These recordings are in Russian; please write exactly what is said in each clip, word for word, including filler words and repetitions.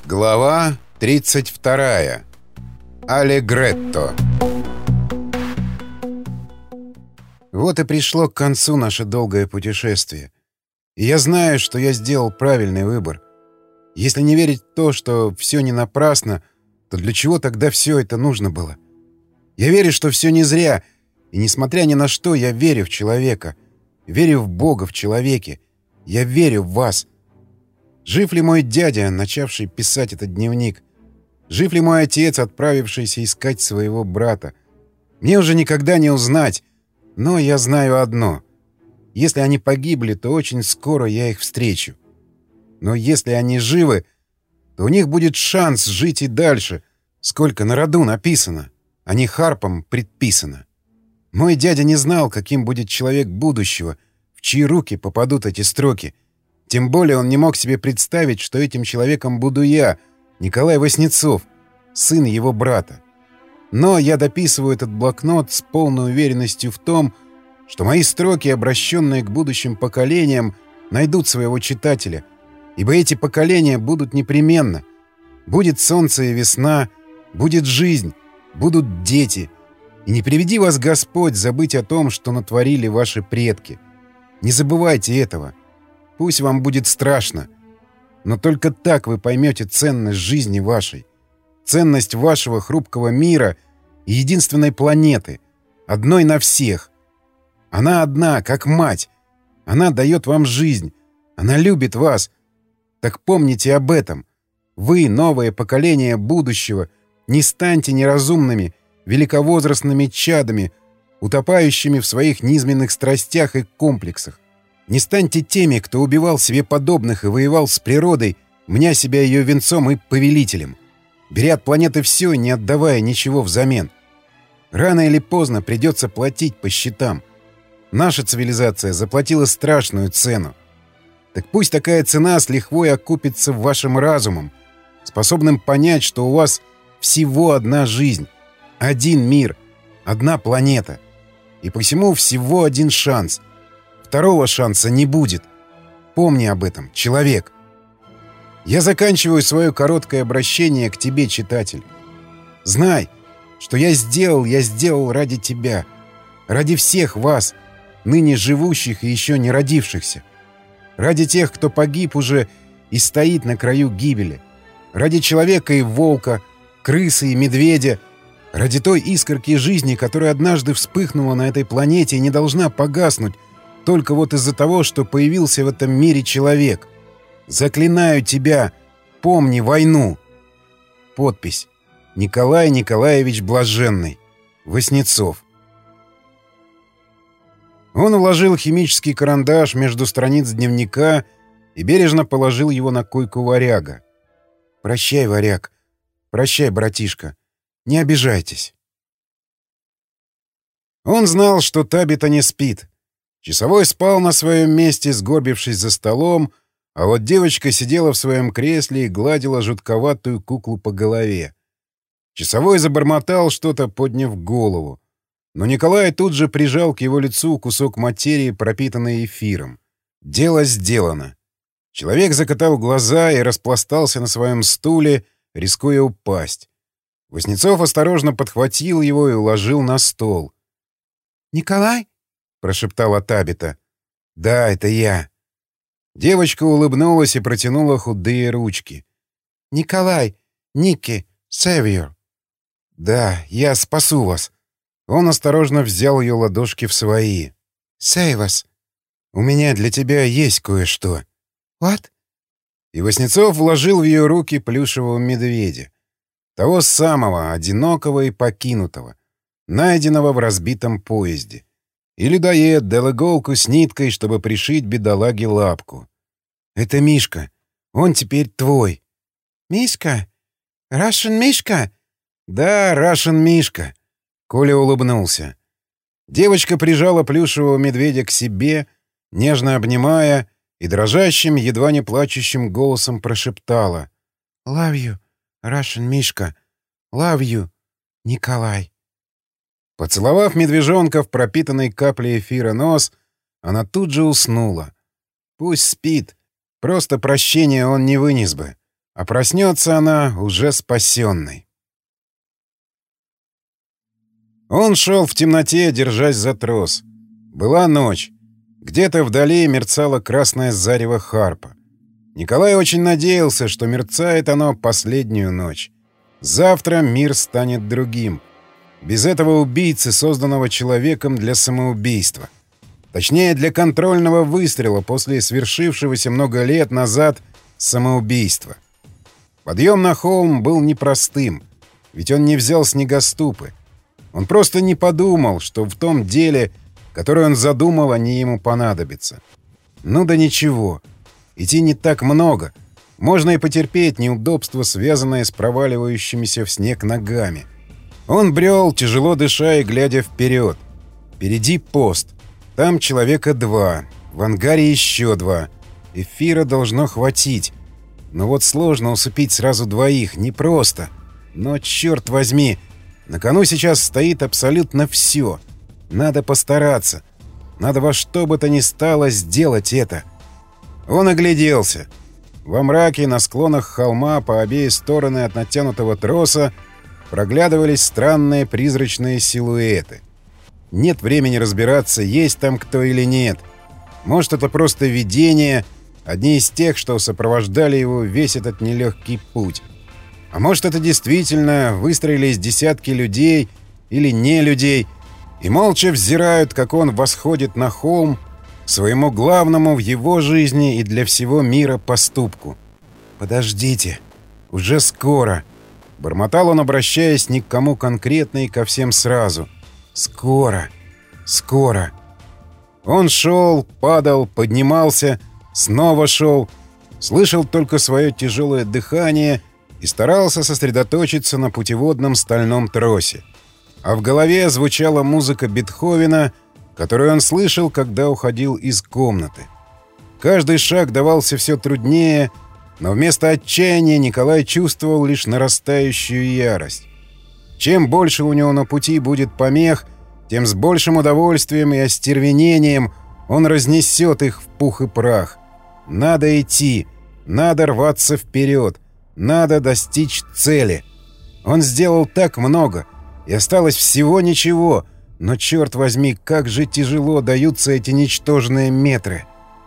Глава тридцать вторая. Аллегретто. Вот и пришло к концу наше долгое путешествие. И я знаю, что я сделал правильный выбор. Если не верить в то, что все не напрасно, то для чего тогда все это нужно было? Я верю, что все не зря, и несмотря ни на что, я верю в человека. Верю в Бога в человеке. Я верю в вас. Жив ли мой дядя, начавший писать этот дневник? Жив ли мой отец, отправившийся искать своего брата? Мне уже никогда не узнать, но я знаю одно. Если они погибли, то очень скоро я их встречу. Но если они живы, то у них будет шанс жить и дальше, сколько на роду написано, а не Харпом предписано. Мой дядя не знал, каким будет человек будущего, в чьи руки попадут эти строки. Тем более он не мог себе представить, что этим человеком буду я, Николай Васнецов, сын его брата. Но я дописываю этот блокнот с полной уверенностью в том, что мои строки, обращенные к будущим поколениям, найдут своего читателя, ибо эти поколения будут непременно. Будет солнце и весна, будет жизнь, будут дети. И не приведи вас Господь забыть о том, что натворили ваши предки. Не забывайте этого. Пусть вам будет страшно, но только так вы поймете ценность жизни вашей, ценность вашего хрупкого мира и единственной планеты, одной на всех. Она одна, как мать. Она дает вам жизнь. Она любит вас. Так помните об этом. Вы, новое поколение будущего, не станьте неразумными, великовозрастными чадами, утопающими в своих низменных страстях и комплексах. Не станьте теми, кто убивал себе подобных и воевал с природой, мня себя ее венцом и повелителем, беря от планеты все, не отдавая ничего взамен. Рано или поздно придется платить по счетам. Наша цивилизация заплатила страшную цену. Так пусть такая цена с лихвой окупится вашим разумом, способным понять, что у вас всего одна жизнь, один мир, одна планета, и посему всего один шанс. Второго шанса не будет. Помни об этом, человек. Я заканчиваю свое короткое обращение к тебе, читатель. Знай, что я сделал, я сделал ради тебя, ради всех вас, ныне живущих и еще не родившихся, ради тех, кто погиб уже и стоит на краю гибели, ради человека и волка, крысы и медведя, ради той искорки жизни, которая однажды вспыхнула на этой планете и не должна погаснуть, только вот из-за того, что появился в этом мире человек. Заклинаю тебя, помни войну. Подпись: Николай Николаевич Блаженный. Васнецов. Он вложил химический карандаш между страниц дневника и бережно положил его на койку варяга. «Прощай, варяг. Прощай, братишка. Не обижайтесь». Он знал, что Табита не спит. Часовой спал на своем месте, сгорбившись за столом, а вот девочка сидела в своем кресле и гладила жутковатую куклу по голове. Часовой забормотал что-то, подняв голову. Но Николай тут же прижал к его лицу кусок материи, пропитанный эфиром. Дело сделано. Человек закатал глаза и распластался на своем стуле, рискуя упасть. Васнецов осторожно подхватил его и уложил на стол. «Николай?» — прошептала Табита. «Да, это я». Девочка улыбнулась и протянула худые ручки. «Николай, Никки, Севиор». «Да, я спасу вас». Он осторожно взял ее ладошки в свои. «Сейвас, у меня для тебя есть кое-что». «What?» И Васнецов вложил в ее руки плюшевого медведя. Того самого, одинокого и покинутого, найденного в разбитом поезде. И людоед дал иголку с ниткой, чтобы пришить бедолаге лапку. «Это Мишка. Он теперь твой». «Мишка? Russian Мишка?» «Да, Russian Мишка». Коля улыбнулся. Девочка прижала плюшевого медведя к себе, нежно обнимая, и дрожащим, едва не плачущим голосом прошептала: «Love you, Russian Мишка. Love you, Николай». Поцеловав медвежонка в пропитанный каплей эфира нос, она тут же уснула. Пусть спит. Просто прощения он не вынес бы. а проснется она уже спасенной. Он шел в темноте, держась за трос. Была ночь. Где-то вдали мерцало красное зарево Харпа. Николай очень надеялся, что мерцает оно последнюю ночь. Завтра мир станет другим. Без этого убийцы, созданного человеком для самоубийства. Точнее, для контрольного выстрела после свершившегося много лет назад самоубийства. Подъем на холм был непростым, ведь он не взял снегоступы. Он просто не подумал, что в том деле, которое он задумал, они ему понадобятся. Ну да ничего. Идти не так много. Можно и потерпеть неудобства, связанные с проваливающимися в снег ногами. Он брел, тяжело дыша и глядя вперед. Впереди пост. Там человека два. В ангаре еще два. Эфира должно хватить. Но вот сложно усыпить сразу двоих. Непросто. Но, черт возьми, на кону сейчас стоит абсолютно все. Надо постараться. Надо во что бы то ни стало сделать это. Он огляделся. Во мраке на склонах холма по обеи стороны от натянутого троса проглядывались странные призрачные силуэты. Нет времени разбираться, есть там кто или нет. Может, это просто видение, одни из тех, что сопровождали его весь этот нелегкий путь. А может, это действительно выстроились десятки людей или не людей и молча взирают, как он восходит на холм, к своему главному в его жизни и для всего мира поступку. «Подождите, уже скоро!» — бормотал он, обращаясь ни к кому конкретно и ко всем сразу. «Скоро! Скоро!» Он шел, падал, поднимался, снова шел, слышал только свое тяжелое дыхание и старался сосредоточиться на путеводном стальном тросе. А в голове звучала музыка Бетховена, которую он слышал, когда уходил из комнаты. Каждый шаг давался все труднее, но вместо отчаяния Николай чувствовал лишь нарастающую ярость. Чем больше у него на пути будет помех, тем с большим удовольствием и остервенением он разнесет их в пух и прах. Надо идти, надо рваться вперед, надо достичь цели. Он сделал так много, и осталось всего ничего — но, черт возьми, как же тяжело даются эти ничтожные метры.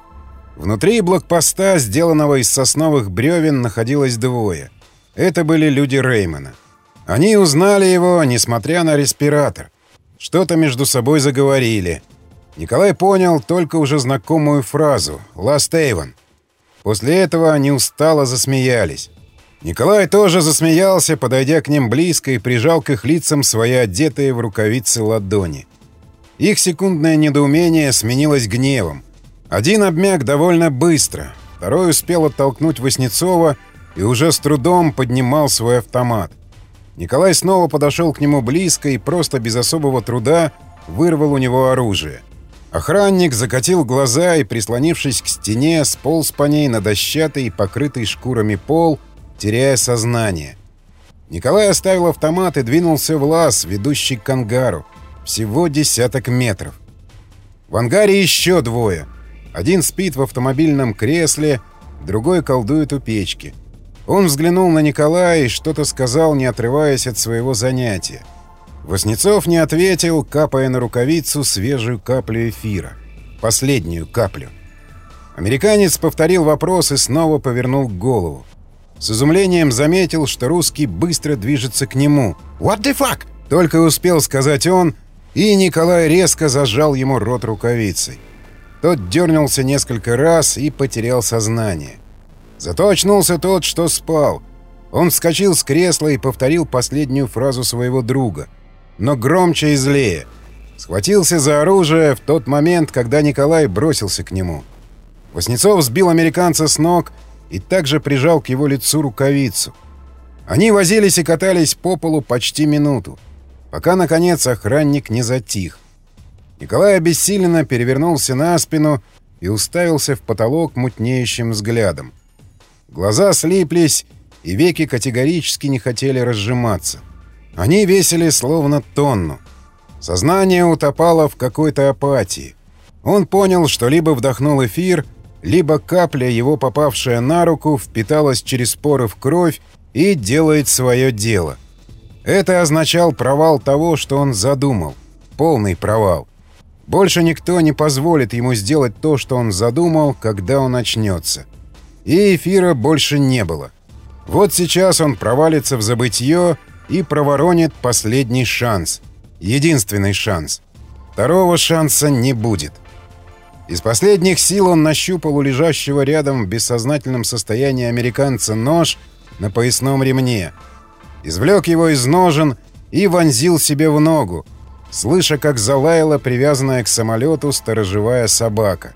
Внутри блокпоста, сделанного из сосновых бревен, находилось двое. Это были люди Реймана. Они узнали его, несмотря на респиратор. Что-то между собой заговорили. Николай понял только уже знакомую фразу «Last Avon». После этого они устало засмеялись. Николай тоже засмеялся, подойдя к ним близко и прижал к их лицам свои одетые в рукавицы ладони. Их секундное недоумение сменилось гневом. Один обмяк довольно быстро, второй успел оттолкнуть Васнецова и уже с трудом поднимал свой автомат. Николай снова подошел к нему близко и просто без особого труда вырвал у него оружие. Охранник закатил глаза и, прислонившись к стене, сполз по ней на дощатый, покрытый шкурами пол, теряя сознание. Николай оставил автомат и двинулся в лаз, ведущий к ангару. Всего десяток метров. В ангаре еще двое. Один спит в автомобильном кресле, другой колдует у печки. Он взглянул на Николая и что-то сказал, не отрываясь от своего занятия. Васнецов не ответил, капая на рукавицу свежую каплю эфира. Последнюю каплю. Американец повторил вопрос и снова повернул голову. С изумлением заметил, что русский быстро движется к нему. «What the fuck?» — только успел сказать он, и Николай резко зажал ему рот рукавицей. Тот дернулся несколько раз и потерял сознание. Зато очнулся тот, что спал. Он вскочил с кресла и повторил последнюю фразу своего друга, но громче и злее. Схватился за оружие в тот момент, когда Николай бросился к нему. Васнецов сбил американца с ног и также прижал к его лицу рукавицу. Они возились и катались по полу почти минуту, пока, наконец, охранник не затих. Николай обессиленно перевернулся на спину и уставился в потолок мутнеющим взглядом. Глаза слиплись, и веки категорически не хотели разжиматься. Они весили словно тонну. Сознание утопало в какой-то апатии. Он понял, что либо вдохнул эфир, либо капля, его попавшая на руку, впиталась через поры в кровь и делает свое дело. Это означал провал того, что он задумал. Полный провал. Больше никто не позволит ему сделать то, что он задумал, когда он очнется. И эфира больше не было. Вот сейчас он провалится в забытье и проворонит последний шанс. Единственный шанс. Второго шанса не будет. Из последних сил он нащупал у лежащего рядом в бессознательном состоянии американца нож на поясном ремне. Извлек его из ножен и вонзил себе в ногу, слыша, как залаяла привязанная к самолету сторожевая собака.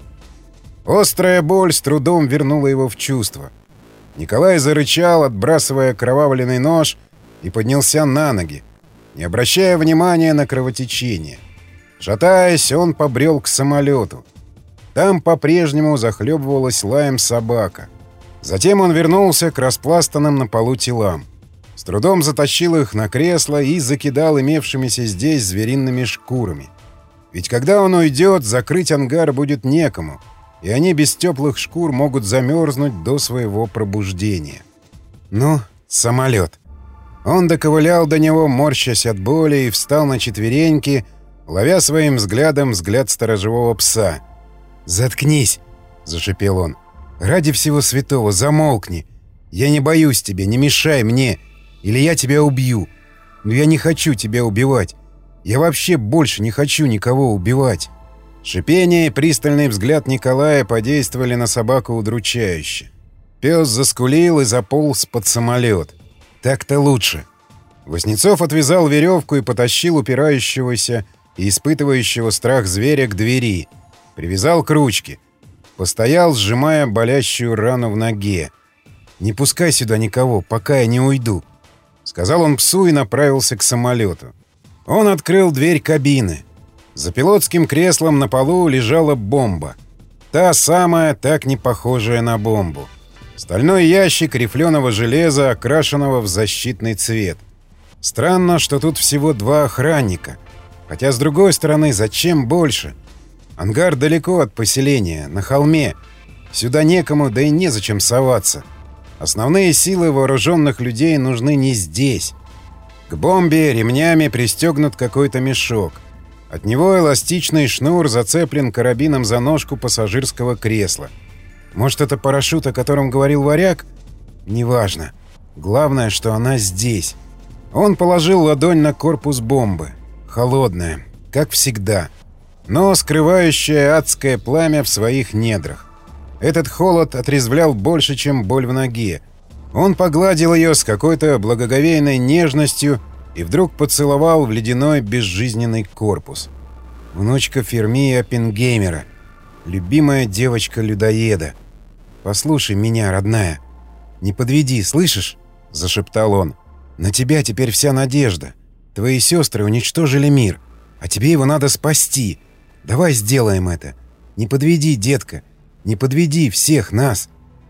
Острая боль с трудом вернула его в чувство. Николай зарычал, отбрасывая окровавленный нож, и поднялся на ноги, не обращая внимания на кровотечение. Шатаясь, он побрел к самолету. Там по-прежнему захлебывалась лаем собака. Затем он вернулся к распластанным на полу телам. С трудом затащил их на кресло и закидал имевшимися здесь звериными шкурами. Ведь когда он уйдет, закрыть ангар будет некому, и они без теплых шкур могут замерзнуть до своего пробуждения. Ну, самолет. Он доковылял до него, морщась от боли, и встал на четвереньки, ловя своим взглядом взгляд сторожевого пса. «Заткнись!» — зашипел он. «Ради всего святого, замолкни! Я не боюсь тебя, не мешай мне, или я тебя убью! Но я не хочу тебя убивать! Я вообще больше не хочу никого убивать!» Шипение и пристальный взгляд Николая подействовали на собаку удручающе. Пес заскулил и заполз под самолет. «Так-то лучше!» Васнецов отвязал веревку и потащил упирающегося и испытывающего страх зверя к двери. Привязал к ручке. Постоял, сжимая болящую рану в ноге. «Не пускай сюда никого, пока я не уйду», — сказал он псу и направился к самолету. Он открыл дверь кабины. За пилотским креслом на полу лежала бомба. Та самая, так не похожая на бомбу. Стальной ящик рифленого железа, окрашенного в защитный цвет. Странно, что тут всего два охранника. Хотя, с другой стороны, зачем больше? Ангар далеко от поселения, на холме. Сюда некому, да и незачем соваться. Основные силы вооруженных людей нужны не здесь. К бомбе ремнями пристегнут какой-то мешок. От него эластичный шнур зацеплен карабином за ножку пассажирского кресла. Может, это парашют, о котором говорил Варяг? Неважно. Главное, что она здесь. Он положил ладонь на корпус бомбы. Холодная, как всегда. Но скрывающая адское пламя в своих недрах. Этот холод отрезвлял больше, чем боль в ноге. Он погладил ее с какой-то благоговейной нежностью и вдруг поцеловал в ледяной безжизненный корпус. Внучка Фермии Оппенгеймера. Любимая девочка-людоеда. «Послушай меня, родная. Не подведи, слышишь?» — зашептал он. «На тебя теперь вся надежда. Твои сестры уничтожили мир, а тебе его надо спасти. Давай сделаем это. Не подведи, детка. Не подведи всех нас».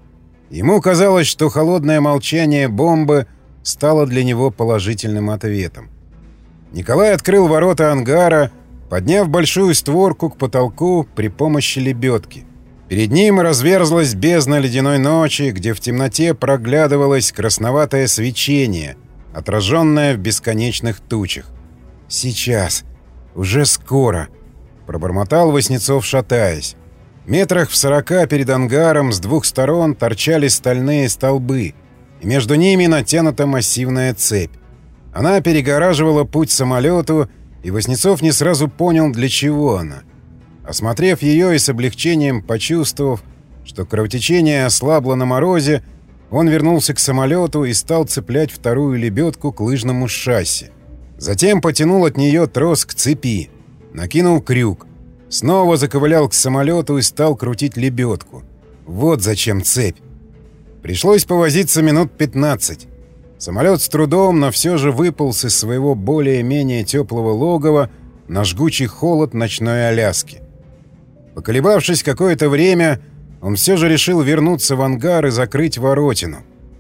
Ему казалось, что холодное молчание бомбы стало для него положительным ответом. Николай открыл ворота ангара, подняв большую створку к потолку при помощи лебедки. Перед ним разверзлась бездна ледяной ночи, где в темноте проглядывалось красноватое свечение, отраженное в бесконечных тучах. «Сейчас. Уже скоро», — пробормотал Васнецов, шатаясь. Метрах в сорока перед ангаром с двух сторон торчали стальные столбы, и между ними натянута массивная цепь. Она перегораживала путь самолету, и Васнецов не сразу понял, для чего она. Осмотрев ее и с облегчением почувствовав, что кровотечение ослабло на морозе, он вернулся к самолету и стал цеплять вторую лебедку к лыжному шасси. Затем потянул от нее трос к цепи, накинул крюк, снова заковылял к самолету и стал крутить лебедку. Вот зачем цепь. Пришлось повозиться минут пятнадцать. Самолет с трудом, но все же выполз из своего более-менее теплого логова на жгучий холод ночной Аляски. Поколебавшись какое-то время, он все же решил вернуться в ангар и закрыть воротину.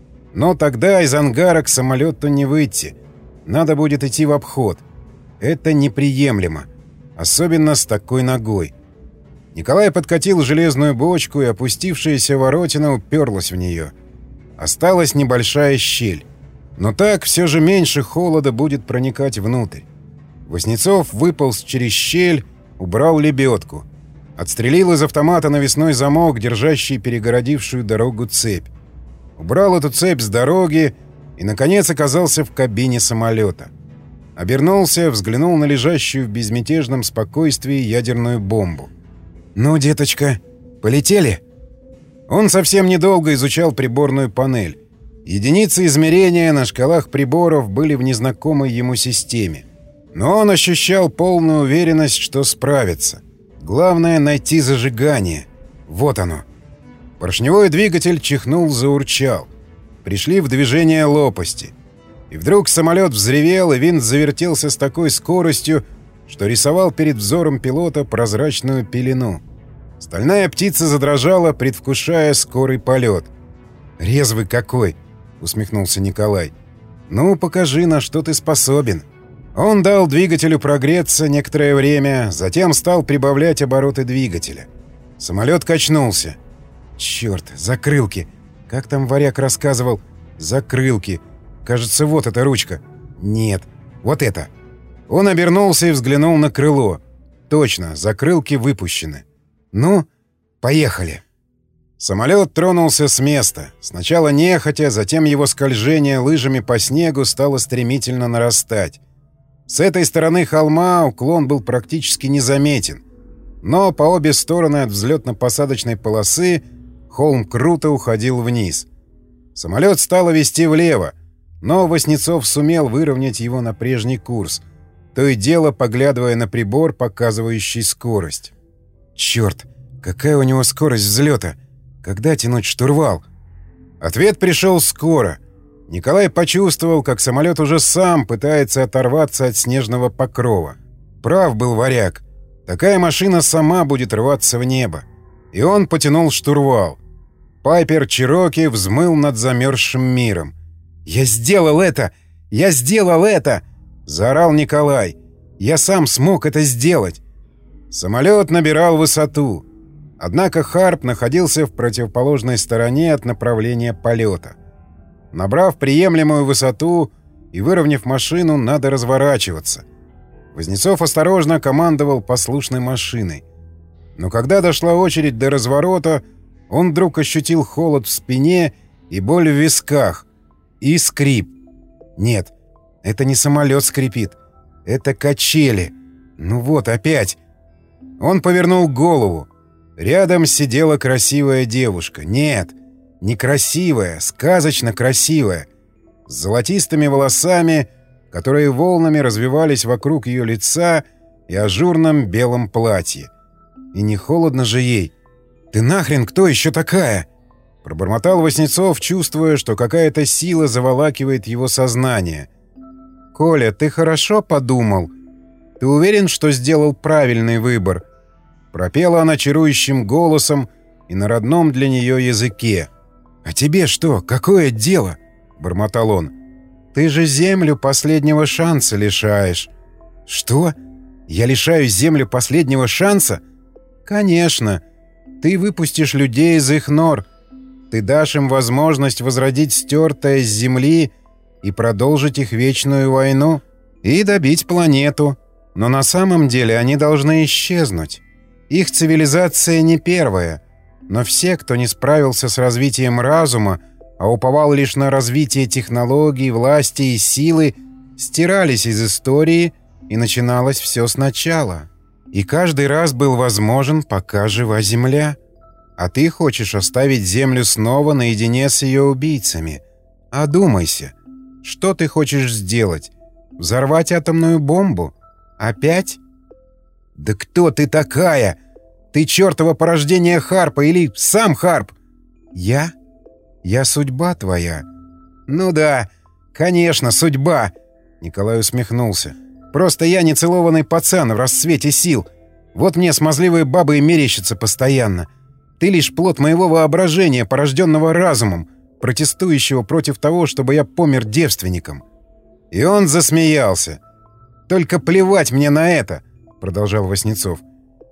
Но тогда из ангара к самолету не выйти. Надо будет идти в обход. Это неприемлемо. Особенно с такой ногой. Николай подкатил железную бочку, и опустившаяся воротина уперлась в нее. Осталась небольшая щель. Но так все же меньше холода будет проникать внутрь. Васнецов выполз через щель, убрал лебедку. Отстрелил из автомата навесной замок, держащий перегородившую дорогу цепь. Убрал эту цепь с дороги и, наконец, оказался в кабине самолета. Обернулся, взглянул на лежащую в безмятежном спокойствии ядерную бомбу. «Ну, деточка, полетели?» Он совсем недолго изучал приборную панель. Единицы измерения на шкалах приборов были в незнакомой ему системе. Но он ощущал полную уверенность, что справится. Главное — найти зажигание. Вот оно. Поршневой двигатель чихнул, заурчал. Пришли в движение лопасти. И вдруг самолет взревел, и винт завертелся с такой скоростью, что рисовал перед взором пилота прозрачную пелену. Стальная птица задрожала, предвкушая скорый полет. «Резвый какой!» — усмехнулся Николай. «Ну, покажи, на что ты способен». Он дал двигателю прогреться некоторое время, затем стал прибавлять обороты двигателя. Самолет качнулся. «Черт, закрылки! Как там варяг рассказывал? Закрылки! Кажется, вот эта ручка. Нет, вот это!» Он обернулся и взглянул на крыло. Точно, закрылки выпущены. «Ну, поехали!» Самолет тронулся с места. Сначала нехотя, затем его скольжение лыжами по снегу стало стремительно нарастать. С этой стороны холма уклон был практически незаметен. Но по обе стороны от взлетно-посадочной полосы холм круто уходил вниз. Самолет стало вести влево, но Васнецов сумел выровнять его на прежний курс, то и дело поглядывая на прибор, показывающий скорость. «Черт, какая у него скорость взлета! Когда тянуть штурвал?» Ответ пришел скоро. Николай почувствовал, как самолет уже сам пытается оторваться от снежного покрова. Прав был варяг. Такая машина сама будет рваться в небо. И он потянул штурвал. Пайпер Чироки взмыл над замерзшим миром. «Я сделал это! Я сделал это!» — заорал Николай. «Я сам смог это сделать!» Самолет набирал высоту. Однако Харп находился в противоположной стороне от направления полета. Набрав приемлемую высоту и выровняв машину, надо разворачиваться. Васнецов осторожно командовал послушной машиной. Но когда дошла очередь до разворота, он вдруг ощутил холод в спине и боль в висках. И скрип. Нет, это не самолет скрипит. Это качели. Ну вот, опять. Он повернул голову. Рядом сидела красивая девушка. Нет, не красивая, сказочно красивая. С золотистыми волосами, которые волнами развивались вокруг ее лица, и ажурном белом платье. И не холодно же ей. «Ты нахрен кто еще такая?» Пробормотал Васнецов, чувствуя, что какая-то сила заволакивает его сознание. «Коля, ты хорошо подумал? Ты уверен, что сделал правильный выбор?» Пропела она чарующим голосом и на родном для нее языке. «А тебе что, какое дело?» — бормотал он. «Ты же землю последнего шанса лишаешь». «Что? Я лишаю землю последнего шанса?» «Конечно. Ты выпустишь людей из их нор. Ты дашь им возможность возродить стертое с земли и продолжить их вечную войну. И добить планету. Но на самом деле они должны исчезнуть. Их цивилизация не первая. Но все, кто не справился с развитием разума, а уповал лишь на развитие технологий, власти и силы, стирались из истории, и начиналось все сначала. И каждый раз был возможен, пока жива Земля. А ты хочешь оставить Землю снова наедине с ее убийцами. Одумайся. Что ты хочешь сделать? Взорвать атомную бомбу? Опять? Да кто ты такая? Ты чертово порождение Харпа или сам Харп? Я? Я судьба твоя. Ну да, конечно, судьба. Николай усмехнулся. Просто я нецелованный пацан в расцвете сил. Вот мне смазливые бабы и мерещатся постоянно. Ты лишь плод моего воображения, порожденного разумом, протестующего против того, чтобы я помер девственником. И он засмеялся. «Только плевать мне на это», — продолжал Васнецов.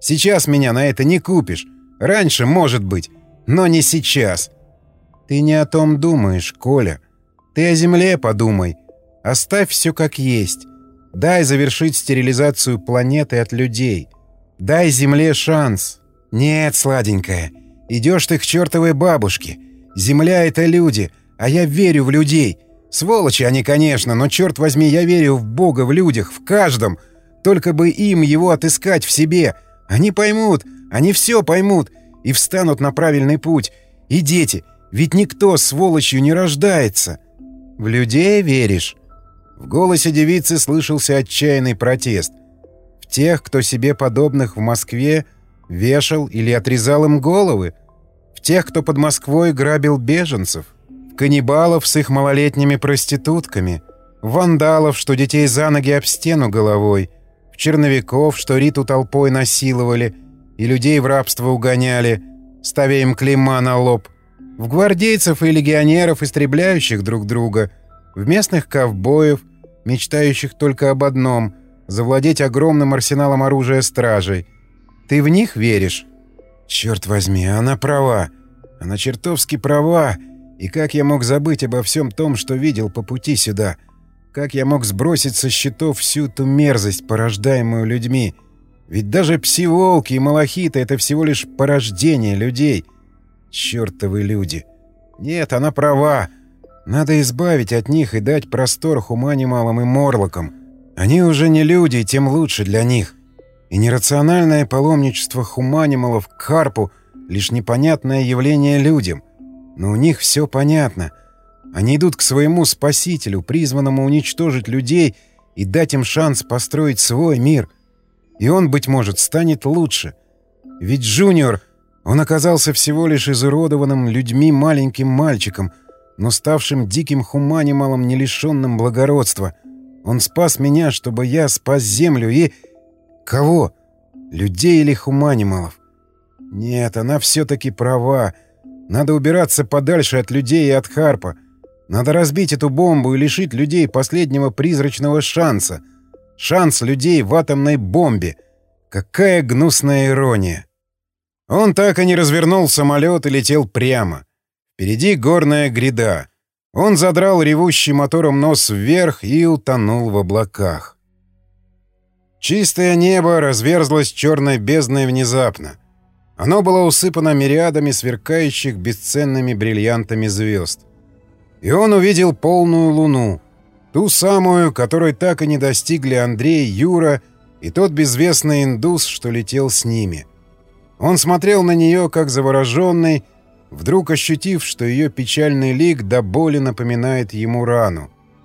Сейчас меня на это не купишь. Раньше, может быть, но не сейчас. Ты не о том думаешь, Коля. Ты о земле подумай. Оставь все как есть. Дай завершить стерилизацию планеты от людей. Дай земле шанс. Нет, сладенькая, идешь ты к чертовой бабушке. Земля — это люди, а я верю в людей. Сволочи они, конечно, но, черт возьми, я верю в Бога в людях, в каждом. Только бы им его отыскать в себе. Они поймут, они все поймут и встанут на правильный путь. И дети, ведь никто сволочью не рождается. В людей веришь? В голосе девицы слышался отчаянный протест. В тех, кто себе подобных в Москве вешал или отрезал им головы? В тех, кто под Москвой грабил беженцев? В каннибалов с их малолетними проститутками? В вандалов, что детей за ноги об стену головой? В черновиков, что Риту толпой насиловали и людей в рабство угоняли, ставя им клейма на лоб? В гвардейцев и легионеров, истребляющих друг друга? В местных ковбоев, мечтающих только об одном — завладеть огромным арсеналом оружия стражей? Ты в них веришь? Черт возьми, она права. Она чертовски права. И как я мог забыть обо всем том, что видел по пути сюда? Как я мог сбросить со счетов всю ту мерзость, порождаемую людьми? Ведь даже пси-волки и малахиты — это всего лишь порождение людей. Чертовы люди. Нет, она права. Надо избавить от них и дать простор хуманималам и морлокам. Они уже не люди, и тем лучше для них. И нерациональное паломничество хуманималов к Харпу — лишь непонятное явление людям. Но у них все понятно. Они идут к своему спасителю, призванному уничтожить людей и дать им шанс построить свой мир. И он, быть может, станет лучше. Ведь Джуниор, он оказался всего лишь изуродованным людьми маленьким мальчиком, но ставшим диким хуманималом, не лишенным благородства. Он спас меня, чтобы я спас землю и... Кого? Людей или хуманималов? Нет, она все-таки права. Надо убираться подальше от людей и от Харпа. Надо разбить эту бомбу и лишить людей последнего призрачного шанса. Шанс людей в атомной бомбе. Какая гнусная ирония. Он так и не развернул самолет и летел прямо. Впереди горная гряда. Он задрал ревущий мотором нос вверх и утонул в облаках. Чистое небо разверзлось черной бездной внезапно. Оно было усыпано мириадами сверкающих бесценными бриллиантами звезд. И он увидел полную луну, ту самую, которой так и не достигли Андрей, Юра и тот безвестный индус, что летел с ними. Он смотрел на нее, как завороженный, вдруг ощутив, что ее печальный лик до боли напоминает ему рану.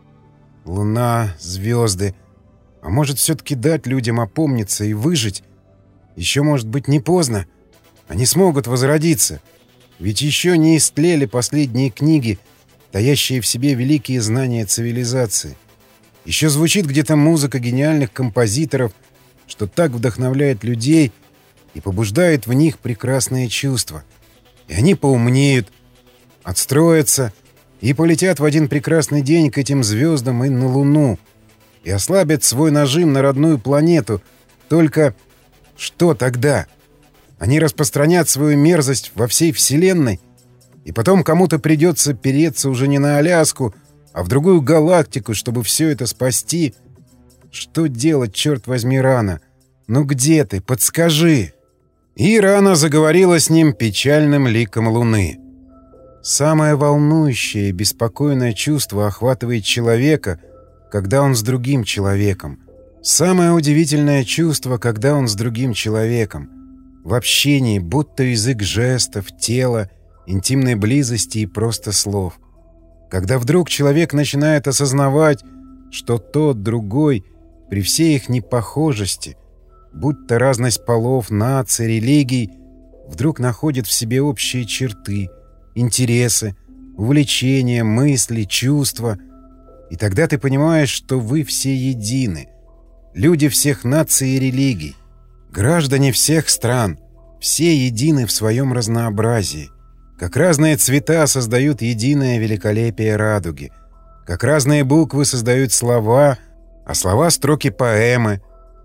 Луна, звезды. А может, все-таки дать людям опомниться и выжить? Еще, может быть, не поздно. Они смогут возродиться. Ведь еще не истлели последние книги, таящие в себе великие знания цивилизации. Еще звучит где-то музыка гениальных композиторов, что так вдохновляет людей и побуждает в них прекрасные чувства. И они поумнеют, отстроятся и полетят в один прекрасный день к этим звездам и на Луну, и ослабят свой нажим на родную планету. Только что тогда? Они распространят свою мерзость во всей Вселенной, и потом кому-то придется переться уже не на Аляску, а в другую галактику, чтобы все это спасти. Что делать, черт возьми, Рана? Ну где ты? Подскажи!» И Рана заговорила с ним печальным ликом Луны. Самое волнующее и беспокойное чувство охватывает человека, когда он с другим человеком. Самое удивительное чувство, когда он с другим человеком. В общении, будто язык жестов, тела, интимной близости и просто слов. Когда вдруг человек начинает осознавать, что тот, другой, при всей их непохожести, будь то разность полов, наций, религий, вдруг находит в себе общие черты, интересы, увлечения, мысли, чувства. И тогда ты понимаешь, что вы все едины. Люди всех наций и религий, граждане всех стран, все едины в своем разнообразии. Как разные цвета создают единое великолепие радуги, как разные буквы создают слова, а слова — строки поэмы,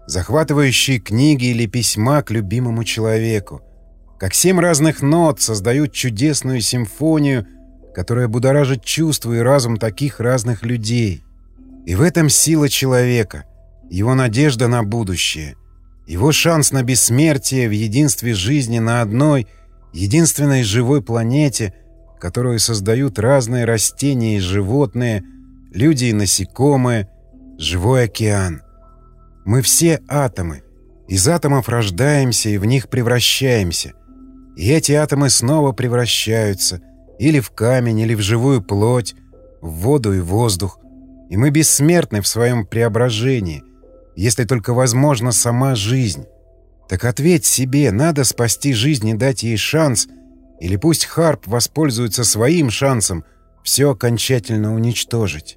захватывающие книги или письма к любимому человеку. Как семь разных нот создают чудесную симфонию, которая будоражит чувства и разум таких разных людей. И в этом сила человека, его надежда на будущее, его шанс на бессмертие в единстве жизни на одной, единственной живой планете, которую создают разные растения и животные, люди и насекомые, живой океан. Мы все атомы. Из атомов рождаемся и в них превращаемся. И эти атомы снова превращаются или в камень, или в живую плоть, в воду и воздух. И мы бессмертны в своем преображении, если только возможна сама жизнь. Так ответь себе, надо спасти жизнь и дать ей шанс, или пусть Харп воспользуется своим шансом все окончательно уничтожить.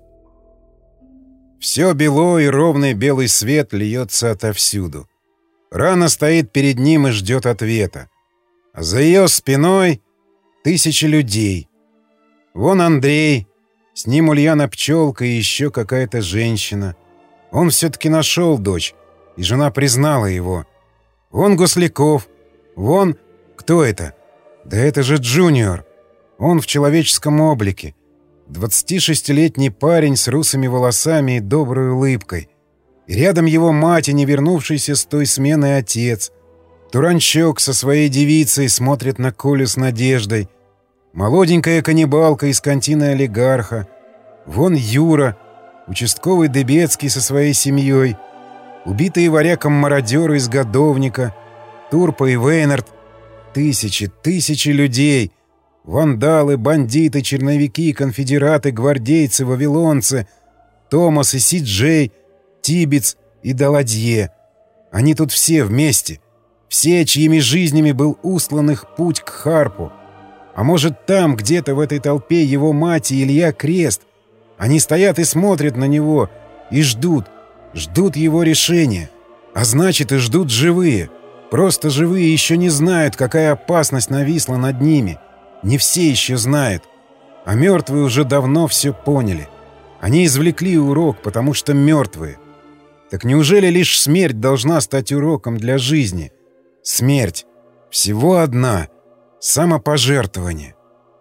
Все бело и ровный белый свет льется отовсюду. Рана стоит перед ним и ждет ответа. А за ее спиной тысячи людей. Вон Андрей, с ним Ульяна Пчелка и еще какая-то женщина. Он все-таки нашел дочь, и жена признала его. Вон Гусляков, вон... Кто это? Да это же Джуниор. Он в человеческом облике. двадцатишестилетний парень с русыми волосами и доброй улыбкой. И рядом его мать и не вернувшийся с той смены отец. Туранчок со своей девицей смотрит на Колю с надеждой. Молоденькая каннибалка из кантины олигарха. Вон Юра, участковый Дебецкий со своей семьей. Убитые варяком мародеры из Годовника. Турпа и Вейнард. Тысячи, тысячи людей. Вандалы, бандиты, черновики, конфедераты, гвардейцы, вавилонцы. Томас и Си-Джей, Тибетс и Даладье. Они тут все вместе. Все, чьими жизнями был устлан их путь к Харпу. А может, там, где-то в этой толпе, его мать и Илья Крест. Они стоят и смотрят на него, и ждут, ждут его решения. А значит, и ждут живые. Просто живые еще не знают, какая опасность нависла над ними. Не все еще знают. А мертвые уже давно все поняли. Они извлекли урок, потому что мертвые. Так неужели лишь смерть должна стать уроком для жизни? Смерть. Всего одна. Самопожертвование.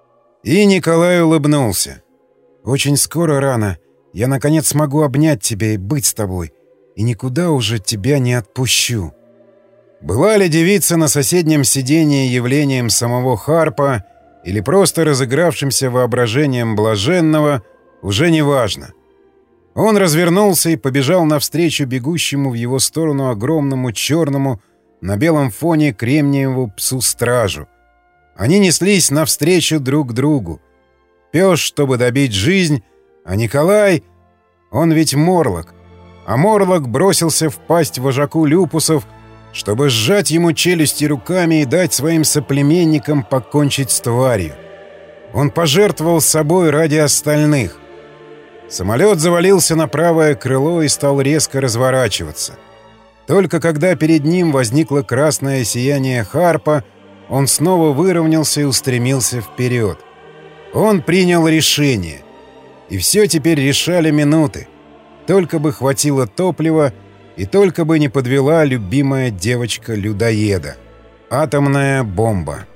И Николай улыбнулся. «Очень скоро, Рана, я наконец смогу обнять тебя и быть с тобой. И никуда уже тебя не отпущу». Была ли девица на соседнем сидении явлением самого Харпа или просто разыгравшимся воображением блаженного, уже не важно. Он развернулся и побежал навстречу бегущему в его сторону огромному черному на белом фоне кремниевому псу-стражу. Они неслись навстречу друг другу. Пес, чтобы добить жизнь, а Николай... Он ведь Морлок. А Морлок бросился в пасть вожаку люпусов, чтобы сжать ему челюсти руками и дать своим соплеменникам покончить с тварью. Он пожертвовал собой ради остальных. Самолет завалился на правое крыло и стал резко разворачиваться. Только когда перед ним возникло красное сияние Харпа, он снова выровнялся и устремился вперед. Он принял решение. И все теперь решали минуты. Только бы хватило топлива, и только бы не подвела любимая девочка-людоеда. Атомная бомба.